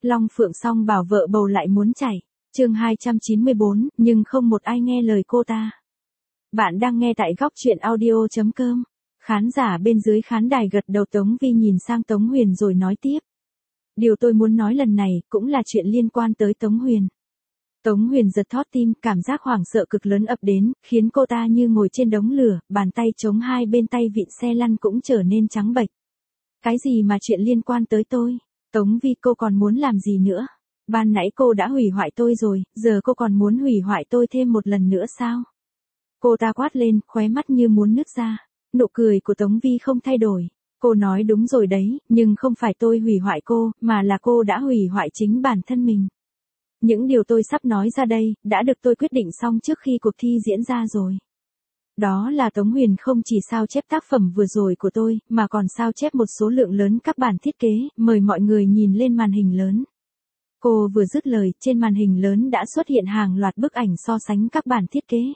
Long Phượng song bảo vợ bầu lại muốn chảy. Chương 294, nhưng không một ai nghe lời cô ta. Bạn đang nghe tại góc truyện audio.com. Khán giả bên dưới khán đài gật đầu. Tống Vi nhìn sang Tống Huyền rồi nói tiếp. Điều tôi muốn nói lần này cũng là chuyện liên quan tới Tống Huyền. Tống Huyền giật thót tim, cảm giác hoảng sợ cực lớn ập đến, khiến cô ta như ngồi trên đống lửa, bàn tay chống hai bên tay vịn xe lăn cũng trở nên trắng bệch. Cái gì mà chuyện liên quan tới tôi? Tống Vi, cô còn muốn làm gì nữa? Ban nãy cô đã hủy hoại tôi rồi, giờ cô còn muốn hủy hoại tôi thêm một lần nữa sao? Cô ta quát lên, khóe mắt như muốn nứt ra. Nụ cười của Tống Vi không thay đổi. Cô nói đúng rồi đấy, nhưng không phải tôi hủy hoại cô, mà là cô đã hủy hoại chính bản thân mình. Những điều tôi sắp nói ra đây, đã được tôi quyết định xong trước khi cuộc thi diễn ra rồi. Đó là Tống Huyền không chỉ sao chép tác phẩm vừa rồi của tôi, mà còn sao chép một số lượng lớn các bản thiết kế, mời mọi người nhìn lên màn hình lớn. Cô vừa dứt lời, trên màn hình lớn đã xuất hiện hàng loạt bức ảnh so sánh các bản thiết kế.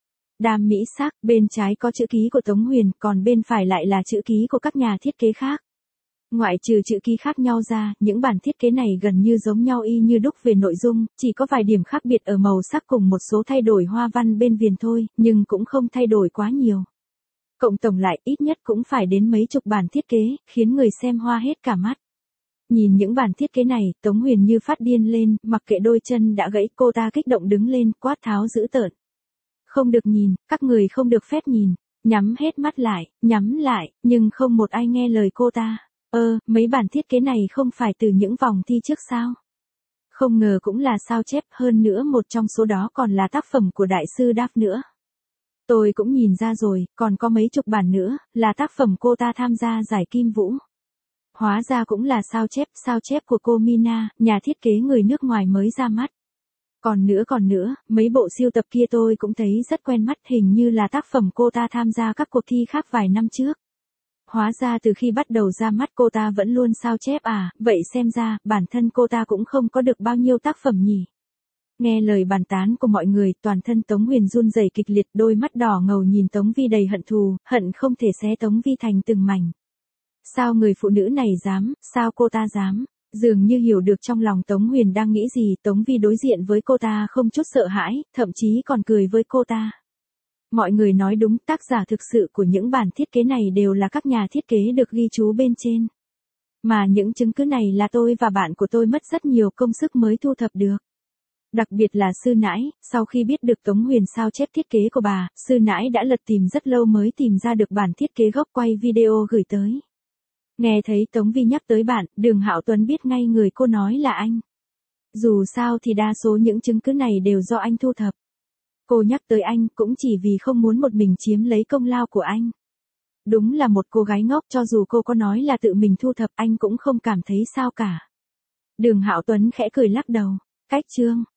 Đam mỹ sắc, bên trái có chữ ký của Tống Huyền, còn bên phải lại là chữ ký của các nhà thiết kế khác. Ngoại trừ chữ ký khác nhau ra, những bản thiết kế này gần như giống nhau y như đúc về nội dung, chỉ có vài điểm khác biệt ở màu sắc cùng một số thay đổi hoa văn bên viền thôi, nhưng cũng không thay đổi quá nhiều. Cộng tổng lại ít nhất cũng phải đến mấy chục bản thiết kế, khiến người xem hoa hết cả mắt. Nhìn những bản thiết kế này, Tống Huyền như phát điên lên, mặc kệ đôi chân đã gãy, cô ta kích động đứng lên, quát tháo dữ tợn. Không được nhìn, các người không được phép nhìn, nhắm hết mắt lại, nhắm lại, nhưng không một ai nghe lời cô ta. Mấy bản thiết kế này không phải từ những vòng thi trước sao? Không ngờ cũng là sao chép, hơn nữa một trong số đó còn là tác phẩm của đại sư Đáp nữa. Tôi cũng nhìn ra rồi, còn có mấy chục bản nữa, là tác phẩm cô ta tham gia giải Kim Vũ. Hóa ra cũng là sao chép của cô Mina, nhà thiết kế người nước ngoài mới ra mắt. Còn nữa, mấy bộ sưu tập kia tôi cũng thấy rất quen mắt, hình như là tác phẩm cô ta tham gia các cuộc thi khác vài năm trước. Hóa ra từ khi bắt đầu ra mắt cô ta vẫn luôn sao chép à, vậy xem ra, bản thân cô ta cũng không có được bao nhiêu tác phẩm nhỉ. Nghe lời bàn tán của mọi người, toàn thân Tống Huyền run rẩy kịch liệt, đôi mắt đỏ ngầu nhìn Tống Vi đầy hận thù, hận không thể xé Tống Vi thành từng mảnh. Sao người phụ nữ này dám, sao cô ta dám? Dường như hiểu được trong lòng Tống Huyền đang nghĩ gì, Tống Vi đối diện với cô ta không chút sợ hãi, thậm chí còn cười với cô ta. Mọi người nói đúng, tác giả thực sự của những bản thiết kế này đều là các nhà thiết kế được ghi chú bên trên. Mà những chứng cứ này là tôi và bạn của tôi mất rất nhiều công sức mới thu thập được. Đặc biệt là sư nãi, sau khi biết được Tống Huyền sao chép thiết kế của bà, sư nãi đã lật tìm rất lâu mới tìm ra được bản thiết kế gốc, quay video gửi tới. Nghe thấy Tống Vi nhắc tới bạn, Đường Hạo Tuấn biết ngay người cô nói là anh. Dù sao thì đa số những chứng cứ này đều do anh thu thập. Cô nhắc tới anh cũng chỉ vì không muốn một mình chiếm lấy công lao của anh. Đúng là một cô gái ngốc, cho dù cô có nói là tự mình thu thập anh cũng không cảm thấy sao cả. Đường Hạo Tuấn khẽ cười lắc đầu. Cách chương.